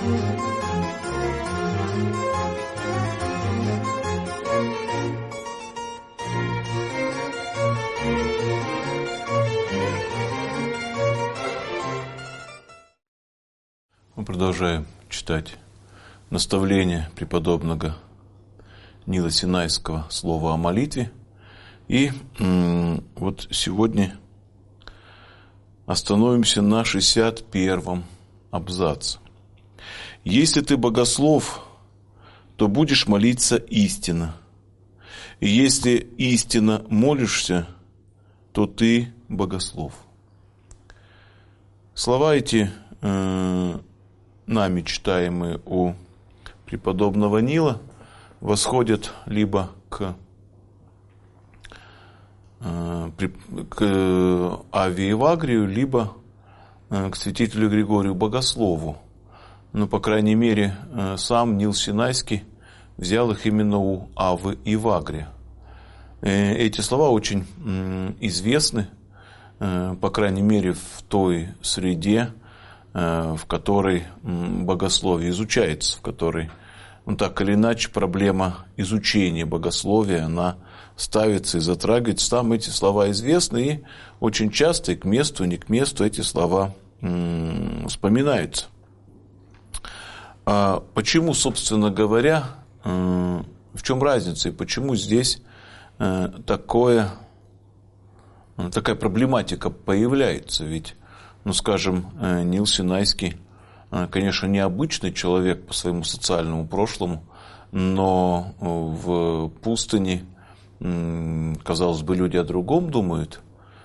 Мы продолжаем читать наставление преподобного Нила Синайского «Слово о молитве». И вот сегодня остановимся на 61-м абзаце. «Если ты богослов, то будешь молиться истинно. И если истинно молишься, то ты богослов». Слова эти нами читаемые у преподобного Нила восходят либо к Аве Евагрию, либо к святителю Григорию Богослову. Но, по крайней мере, сам Нил Синайский взял их именно у Авы Евагрия. Эти слова очень известны, по крайней мере, в той среде, в которой богословие изучается, в которой, так или иначе, проблема изучения богословия, она ставится и затрагивается. Там эти слова известны, и очень часто и к месту, и не к месту эти слова вспоминаются. Почему, собственно говоря, в чем разница, и почему здесь такая проблематика появляется? Ведь, скажем, Нил Синайский, конечно, необычный человек по своему социальному прошлому, но в пустыне, казалось бы, люди о другом думают.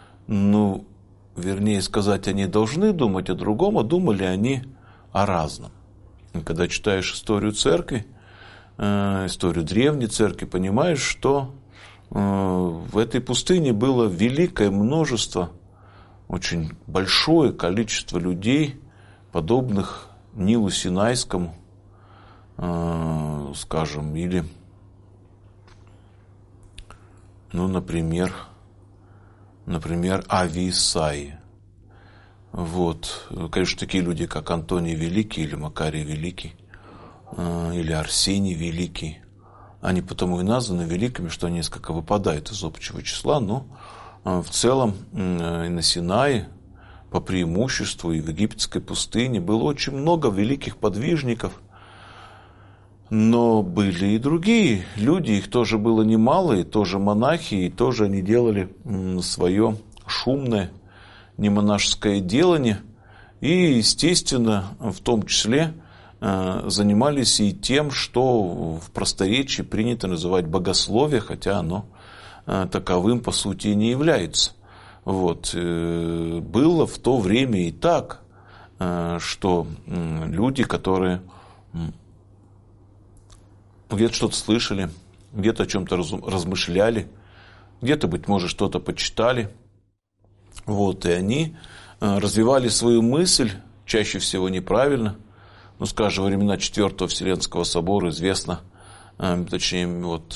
Вернее сказать, они должны думать о другом, а думали они о разном. И когда читаешь историю церкви, историю древней церкви, понимаешь, что в этой пустыне было великое множество, очень большое количество людей, подобных Нилу Синайскому, скажем, или, например, Аве Исаии. Конечно, такие люди, как Антоний Великий, или Макарий Великий, или Арсений Великий, они потому и названы великими, что они несколько выпадают из общего числа, но в целом и на Синае, по преимуществу, и в египетской пустыне было очень много великих подвижников, но были и другие люди, их тоже было немало, и тоже монахи, и тоже они делали свое шумное немонашеское делание, и, естественно, в том числе занимались и тем, что в просторечии принято называть богословие, хотя оно таковым по сути и не является. Было в то время и так, что люди, которые где-то что-то слышали, где-то о чем-то размышляли, где-то, быть может, что-то почитали, и они развивали свою мысль, чаще всего неправильно. Скажем, во времена Четвертого Вселенского собора известно, точнее,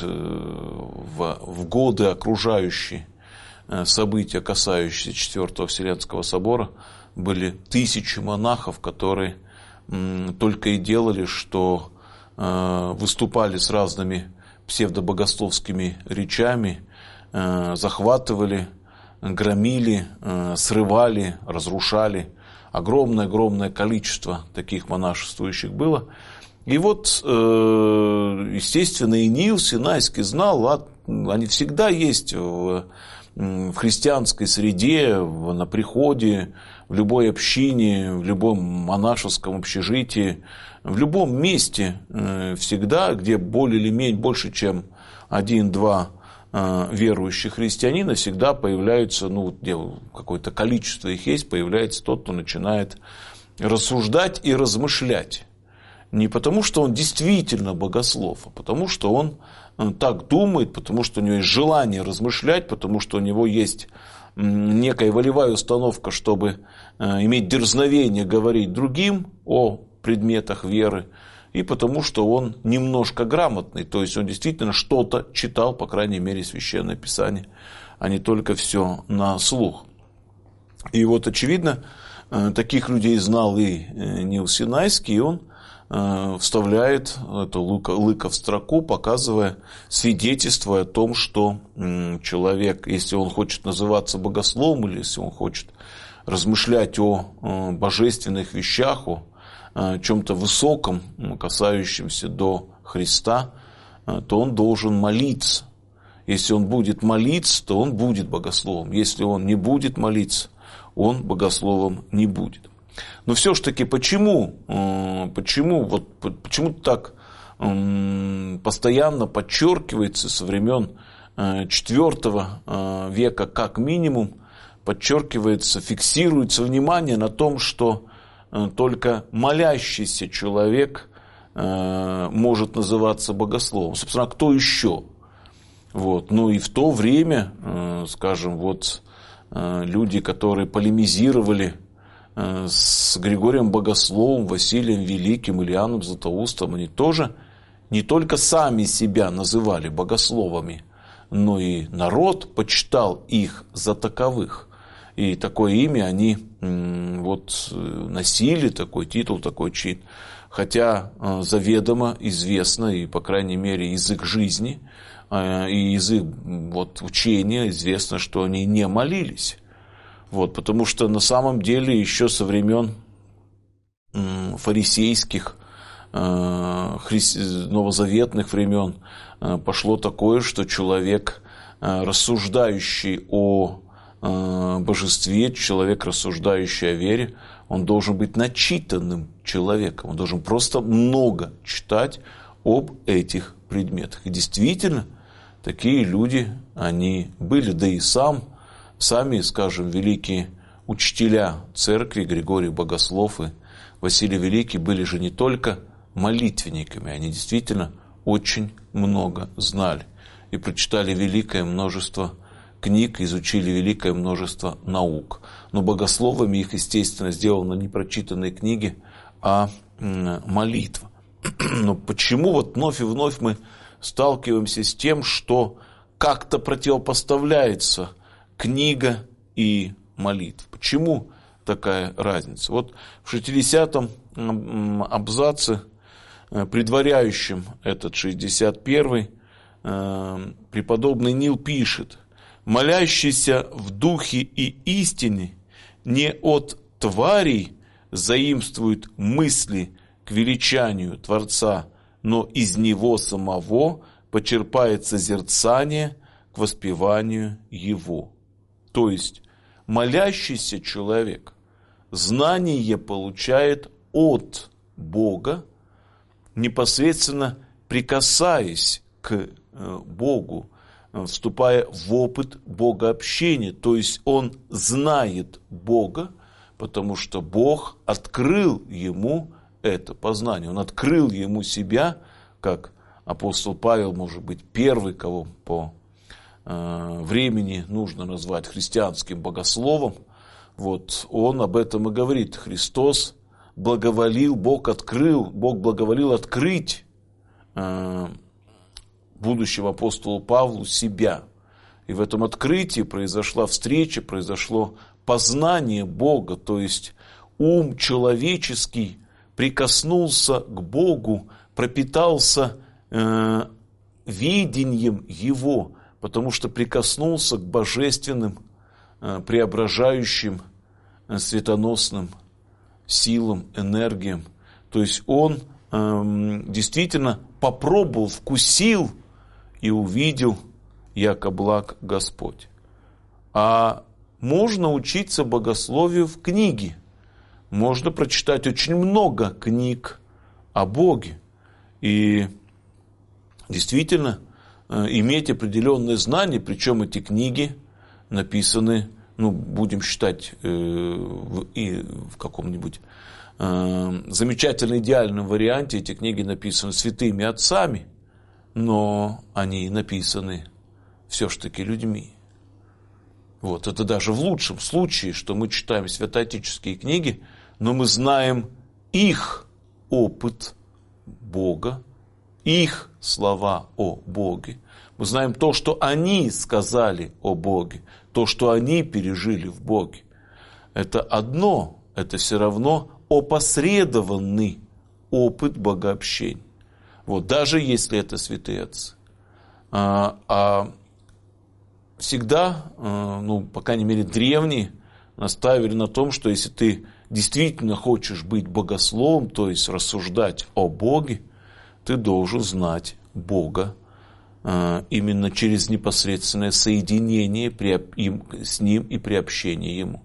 в годы окружающие события, касающиеся Четвертого Вселенского собора, были тысячи монахов, которые только и делали, что выступали с разными псевдобогословскими речами, захватывали, громили, срывали, разрушали. Огромное количество таких монашествующих было. И естественно, и Нил Синайский знал, они всегда есть в христианской среде, на приходе, в любой общине, в любом монашеском общежитии, в любом месте всегда, где более или менее больше, чем 1-2 верующих христианина, всегда появляются, где какое-то количество их есть, появляется тот, кто начинает рассуждать и размышлять. Не потому, что он действительно богослов, а потому, что он так думает, потому что у него есть желание размышлять, потому что у него есть некая волевая установка, чтобы иметь дерзновение говорить другим о предметах веры, и потому что он немножко грамотный, то есть он действительно что-то читал, по крайней мере, Священное Писание, а не только все на слух. И очевидно, таких людей знал и Нил Синайский, и он вставляет это лыко в строку, показывая, свидетельствуя о том, что человек, если он хочет называться богословом, или если он хочет размышлять о божественных вещах, о чем-то высоком, касающемся до Христа, то он должен молиться. Если он будет молиться, то он будет богословом. Если он не будет молиться, он богословом не будет. Но все-таки почему так постоянно подчеркивается со времен IV века, как минимум, подчеркивается, фиксируется внимание на том, что только молящийся человек может называться богословом. Собственно, кто еще? Ну и в то время, скажем, люди, которые полемизировали с Григорием Богословом, Василием Великим или Иоанном Златоустом, они тоже не только сами себя называли богословами, но и народ почитал их за таковых. И такое имя они носили, такой титул, такой чин. Хотя заведомо известно, и по крайней мере из их жизни, и из их учения известно, что они не молились. Потому что на самом деле еще со времен фарисейских, новозаветных времен пошло такое, что человек, рассуждающий о божестве, человек, рассуждающий о вере, он должен быть начитанным человеком, он должен просто много читать об этих предметах. И действительно, такие люди, они были, да и сами, скажем, великие учителя церкви, Григорий Богослов и Василий Великий, были же не только молитвенниками, они действительно очень много знали и прочитали великое множество книг, изучили великое множество наук. Но богословами их, естественно, сделаны не прочитанные книги, а молитва. Но почему вновь и вновь мы сталкиваемся с тем, что как-то противопоставляется книга и молитва? Почему такая разница? В 60-м абзаце, предваряющем этот 61-й, преподобный Нил пишет: «Молящийся в духе и истине не от тварей заимствует мысли к величанию Творца, но из него самого почерпает созерцание к воспеванию его». То есть молящийся человек знание получает от Бога, непосредственно прикасаясь к Богу, вступая в опыт богообщения. То есть он знает Бога, потому что Бог открыл ему это познание. Он открыл ему себя, как апостол Павел, может быть, первый, кого по времени нужно назвать христианским богословом. Он об этом и говорит. Христос благоволил, Бог благоволил открыть будущему апостолу Павлу себя. И в этом открытии произошла встреча, произошло познание Бога, то есть ум человеческий прикоснулся к Богу, пропитался видением Его, потому что прикоснулся к божественным, преображающим, светоносным силам, энергиям. То есть он действительно попробовал, вкусил и увидел, яко благ Господь. А можно учиться богословию в книге. Можно прочитать очень много книг о Боге. И действительно иметь определенные знания, причем эти книги написаны, будем считать, в каком-нибудь замечательно идеальном варианте, эти книги написаны святыми отцами, но они написаны все-таки людьми. Это даже в лучшем случае, что мы читаем святоотеческие книги, но мы знаем их опыт Бога, их слова о Боге. Мы знаем то, что они сказали о Боге, то, что они пережили в Боге. Это одно, это все равно опосредованный опыт богообщения. Вот, даже если это святые отцы. Всегда, по крайней мере, древние наставили на том, что если ты действительно хочешь быть богословом, то есть рассуждать о Боге, ты должен знать Бога именно через непосредственное соединение с Ним и приобщение Ему.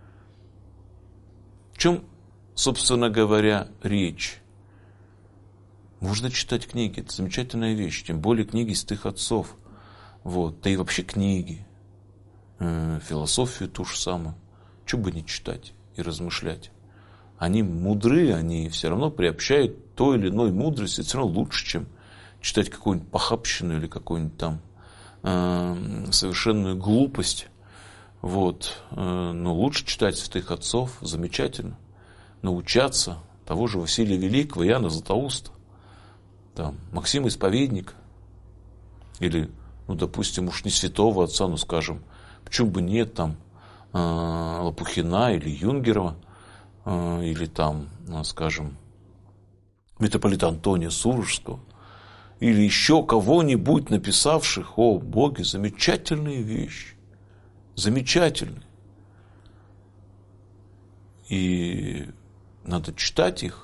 В чем, собственно говоря, речь? Можно читать книги, это замечательная вещь, тем более книги святых отцов. Вот, да и вообще книги, философию ту же самую. Чего бы не читать и размышлять? Они мудры, они все равно приобщают той или иной мудрости, все равно лучше, чем читать какую-нибудь похабщину или какую-нибудь там совершенную глупость. Вот. Но лучше читать святых отцов, замечательно. Научаться того же Василия Великого, Иоанна Златоуста, там, Максима Исповедника, или, допустим, уж не святого отца, скажем, почему бы нет, там, Лопухина или Юнгерова, или там, скажем, митрополита Антония Сурожского, или еще кого-нибудь, написавших о Боге замечательные вещи. Замечательные. И надо читать их,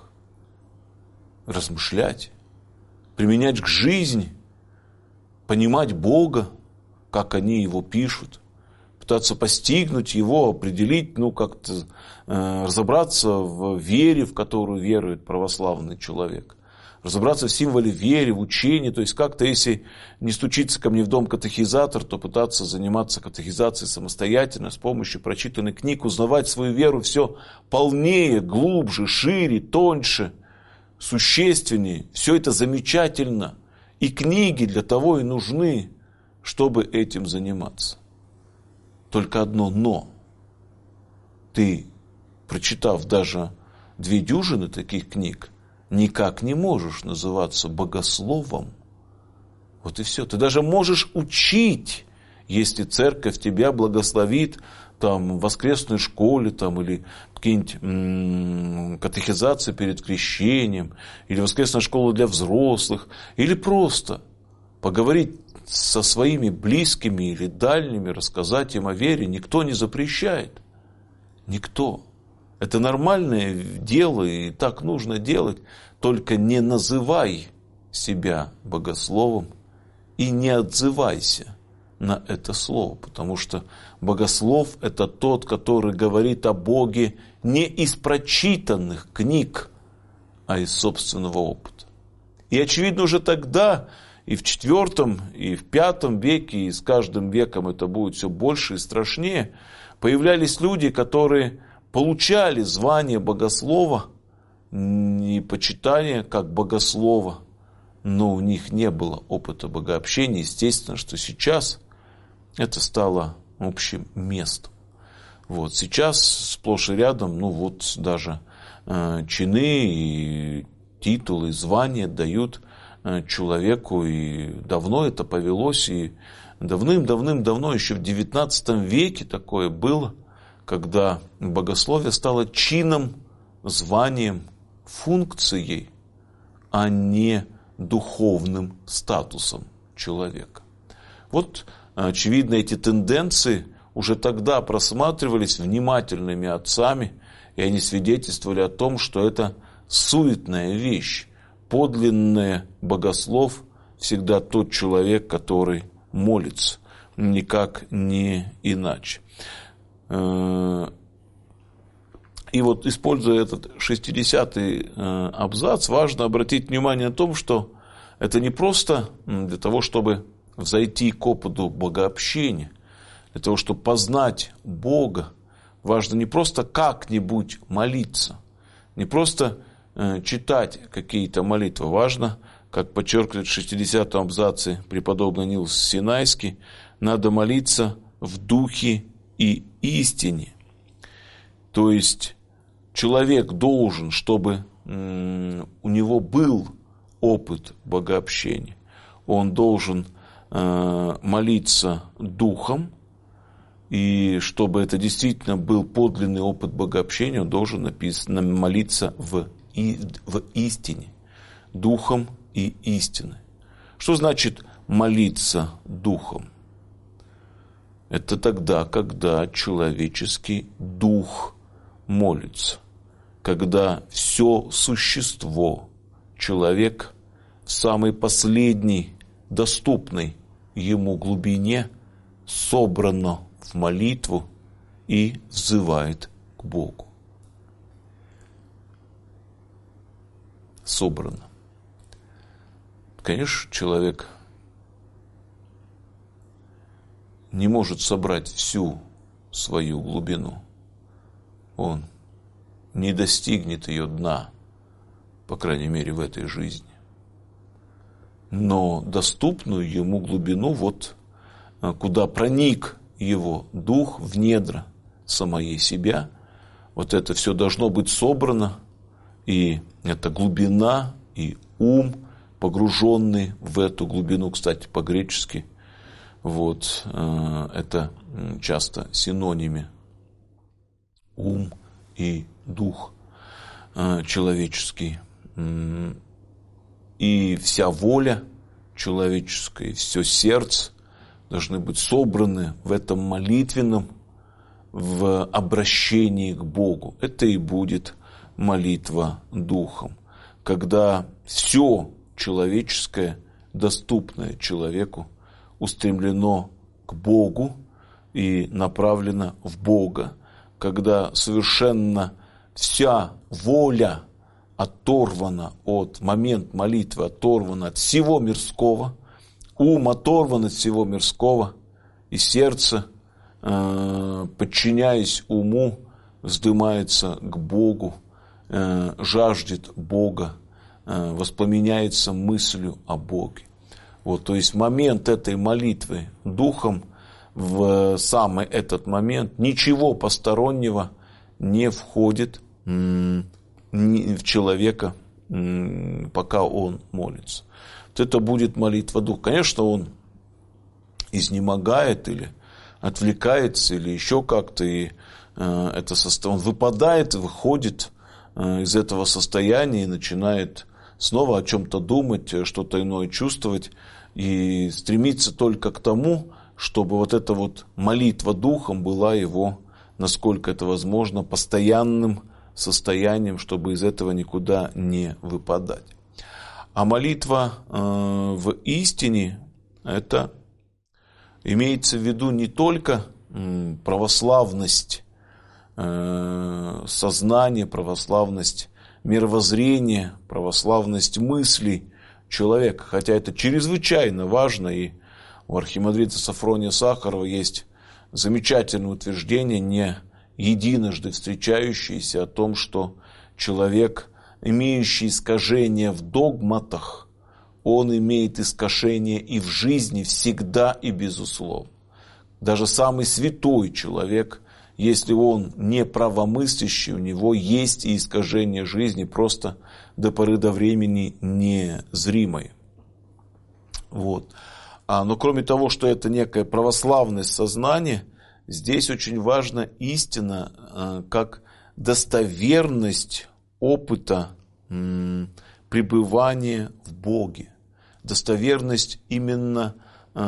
размышлять, применять к жизни, понимать Бога, как они Его пишут, пытаться постигнуть Его, определить, как-то разобраться в вере, в которую верует православный человек. Разобраться в символе веры, в учении, то есть как-то, если не стучится ко мне в дом катехизатор, то пытаться заниматься катехизацией самостоятельно, с помощью прочитанных книг, узнавать свою веру все полнее, глубже, шире, тоньше, существеннее. Все это замечательно. И книги для того и нужны, чтобы этим заниматься. Только одно «но». Ты, прочитав даже 2 дюжины таких книг, никак не можешь называться богословом. Вот и все. Ты даже можешь учить, если церковь тебя благословит там, в воскресной школе там, или какие-нибудь катехизации перед крещением, или воскресная школа для взрослых, или просто поговорить со своими близкими или дальними, рассказать им о вере, никто не запрещает. Никто. Это нормальное дело, и так нужно делать. Только не называй себя богословом и не отзывайся на это слово. Потому что богослов – это тот, который говорит о Боге не из прочитанных книг, а из собственного опыта. И очевидно уже тогда, и в IV, и в V веке, и с каждым веком это будет все больше и страшнее, появлялись люди, которые получали звание богослова и почитание как богослова, но у них не было опыта богообщения. Естественно, что сейчас это стало общим местом. Вот. Сейчас сплошь и рядом, даже чины и титулы, звания дают человеку, и давно это повелось, и давным-давным-давно, еще в XIX веке такое было, когда богословие стало чином, званием, функцией, а не духовным статусом человека. Вот, очевидно, эти тенденции уже тогда просматривались внимательными отцами, и они свидетельствовали о том, что это суетная вещь. Подлинный богослов всегда тот человек, который молится, никак не иначе. И вот, используя этот 60-й абзац, важно обратить внимание на том, что это не просто для того, чтобы взойти к опыту богообщения, для того, чтобы познать Бога. Важно не просто как-нибудь молиться, не просто читать какие-то молитвы. Важно, как подчеркивает в 60-м абзаце преподобный Нил Синайский, надо молиться в духе и истине. То есть человек должен, чтобы у него был опыт богообщения, он должен молиться духом, и чтобы это действительно был подлинный опыт богообщения, он должен молиться в в истине, духом и истиной. Что значит молиться духом? Это тогда, когда человеческий дух молится, когда все существо человека в самой последней, доступной ему глубине собрано в молитву и взывает к Богу. Собрано. Конечно, человек не может собрать всю свою глубину. Он не достигнет ее дна, по крайней мере, в этой жизни. Но доступную ему глубину, вот куда проник его дух в недра самое себя, вот это все должно быть собрано, и эта глубина и ум, погруженный в эту глубину, кстати, по-гречески, вот, это часто синонимы. Ум и дух человеческий. И вся воля человеческая, и все сердце должны быть собраны в этом молитвенном, в обращении к Богу. Это и будет молитва духом, когда все человеческое, доступное человеку, устремлено к Богу и направлено в Бога, когда совершенно вся воля оторвана от момент молитвы, оторвана от всего мирского, ум оторван от всего мирского, и сердце, подчиняясь уму, вздымается к Богу, жаждет Бога, воспламеняется мыслью о Боге. Вот, то есть момент этой молитвы духом, в самый этот момент ничего постороннего не входит в человека, пока он молится. Вот это будет молитва духа. Конечно, он изнемогает или отвлекается, или еще как-то, и он выпадает, выходит из этого состояния и начинает снова о чем-то думать, что-то иное чувствовать, и стремиться только к тому, чтобы вот эта вот молитва духом была его, насколько это возможно, постоянным состоянием, чтобы из этого никуда не выпадать. А молитва в истине, это имеется в виду не только православность сознания, православность мировоззрения, православность мыслей человека, хотя это чрезвычайно важно, и у архимандрита Сафрония Сахарова есть замечательное утверждение, не единожды встречающееся, о том, что человек, имеющий искажения в догматах, он имеет искажения и в жизни всегда и безусловно. Даже самый святой человек, если он не правомыслящий, у него есть и искажение жизни, просто до поры до времени незримое. Вот. Но кроме того, что это некое православность сознания, здесь очень важна истина как достоверность опыта пребывания в Боге. Достоверность именно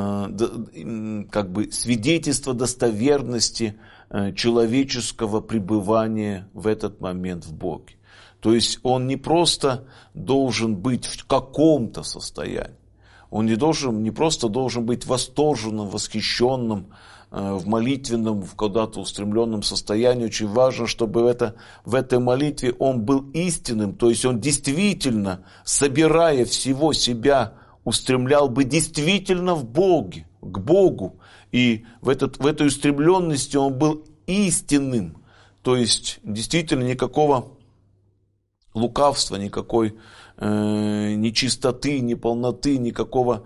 как бы свидетельство достоверности человеческого пребывания в этот момент в Боге. То есть он не просто должен быть в каком-то состоянии, он не просто должен быть восторженным, восхищенным, в молитвенном, в куда-то устремленном состоянии. Очень важно, чтобы в этой молитве он был истинным, то есть он действительно, собирая всего себя, устремлял бы действительно в Боге, к Богу. И в этой устремленности он был истинным. То есть действительно никакого лукавства, никакой нечистоты, неполноты, никакого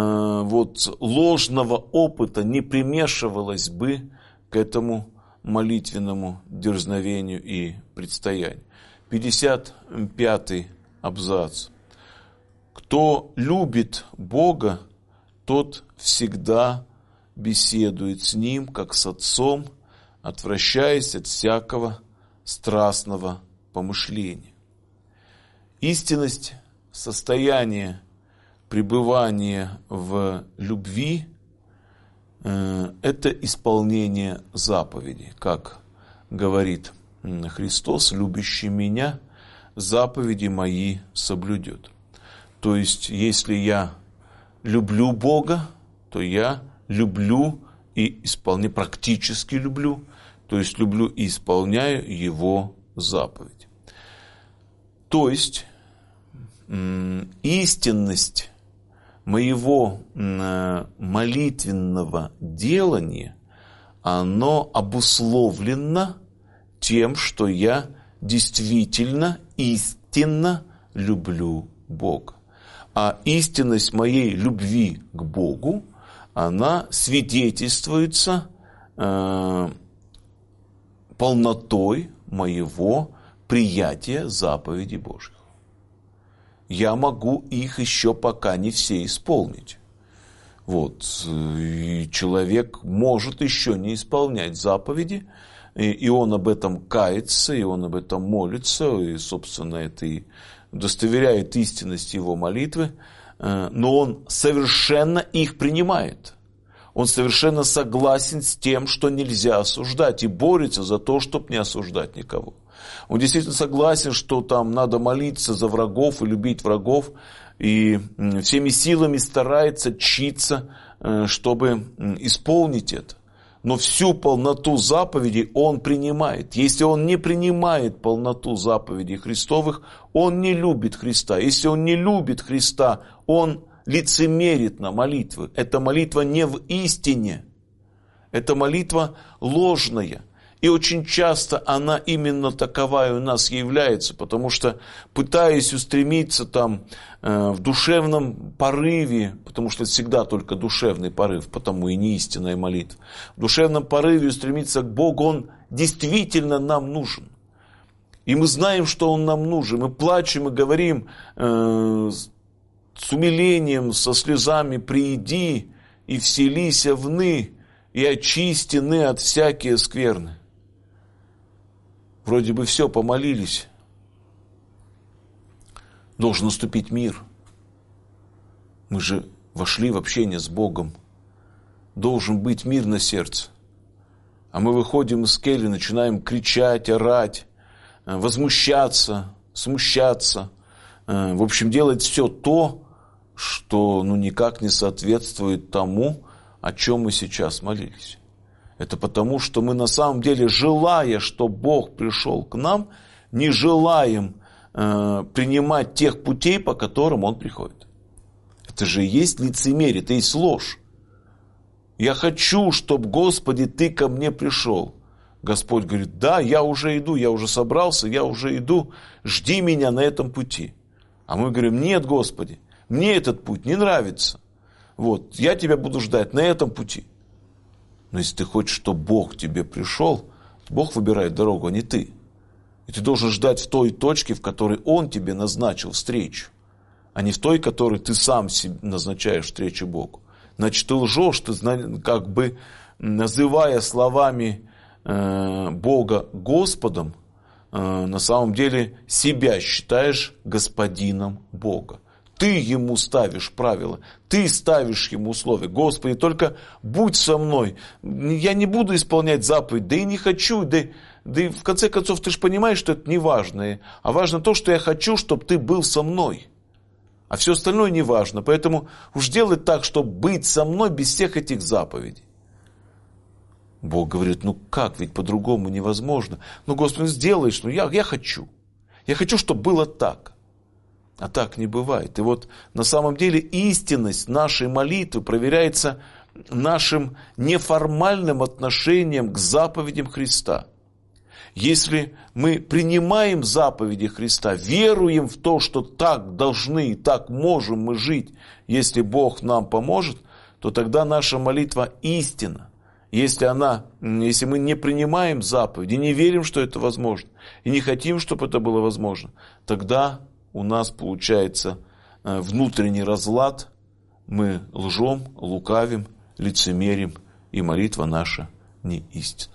ложного опыта не примешивалось бы к этому молитвенному дерзновению и предстоянию. 55-й абзац. Кто любит Бога, тот всегда беседует с Ним, как с Отцом, отвращаясь от всякого страстного помышления. Истинность состояния пребывания в любви – это исполнение заповедей. Как говорит Христос: любящий меня, заповеди мои соблюдет. То есть, если я люблю Бога, то я люблю и исполняю, практически люблю, то есть люблю и исполняю Его заповедь. То есть истинность моего молитвенного делания, оно обусловлено тем, что я действительно, истинно люблю Бога. А истинность моей любви к Богу, она свидетельствуется полнотой моего приятия заповедей Божьих. Я могу их еще пока не все исполнить. Вот. И человек может еще не исполнять заповеди, и он об этом кается, и он об этом молится, и, собственно, это и удостоверяет истинность его молитвы, но он совершенно их принимает. Он совершенно согласен с тем, что нельзя осуждать, и борется за то, чтобы не осуждать никого. Он действительно согласен, что там надо молиться за врагов и любить врагов, и всеми силами старается, чится, чтобы исполнить это. Но всю полноту заповедей он принимает. Если он не принимает полноту заповедей Христовых, он не любит Христа. Если он не любит Христа, он лицемерит на молитвы. Эта молитва не в истине. Это молитва ложная. И очень часто она именно таковая у нас является, потому что, пытаясь устремиться там в душевном порыве, потому что это всегда только душевный порыв, потому и не истинная молитва, в душевном порыве устремиться к Богу, Он действительно нам нужен. И мы знаем, что Он нам нужен. Мы плачем и говорим с умилением, со слезами: «Прииди и вселися вны, и очистены от всякие скверны». Вроде бы все, помолились. Должен наступить мир. Мы же вошли в общение с Богом. Должен быть мир на сердце. А мы выходим из кельи, начинаем кричать, орать, возмущаться, смущаться. В общем, делать все то, что никак не соответствует тому, о чем мы сейчас молились. Это потому, что мы на самом деле, желая, что Бог пришел к нам, не желаем принимать тех путей, по которым Он приходит. Это же и есть лицемерие, это и есть ложь. Я хочу, чтобы, Господи, Ты ко мне пришел. Господь говорит: да, я уже иду, я уже собрался, я уже иду, жди меня на этом пути. А мы говорим: нет, Господи, мне этот путь не нравится. Вот, я Тебя буду ждать на этом пути. Но если ты хочешь, чтобы Бог к тебе пришел, Бог выбирает дорогу, а не ты. И ты должен ждать в той точке, в которой Он тебе назначил встречу, а не в той, в которой ты сам себе назначаешь встречу Богу. Значит, ты лжешь, ты как бы, называя словами Бога Господом, на самом деле себя считаешь господином Бога. Ты Ему ставишь правила, ты ставишь Ему условия. Господи, только будь со мной. Я не буду исполнять заповедь, да и не хочу. Да и в конце концов, ты же понимаешь, что это не важно. А важно то, что я хочу, чтобы ты был со мной. А все остальное не важно. Поэтому уж делай так, чтобы быть со мной без всех этих заповедей. Бог говорит: как, ведь по-другому невозможно. Господи, сделаешь, я хочу. Я хочу, чтобы было так. А так не бывает. И вот на самом деле истинность нашей молитвы проверяется нашим неформальным отношением к заповедям Христа. Если мы принимаем заповеди Христа, веруем в то, что так должны и так можем мы жить, если Бог нам поможет, то тогда наша молитва истинна. Если мы не принимаем заповеди, не верим, что это возможно, и не хотим, чтобы это было возможно, тогда у нас получается внутренний разлад, мы лжем, лукавим, лицемерим, и молитва наша не истинна.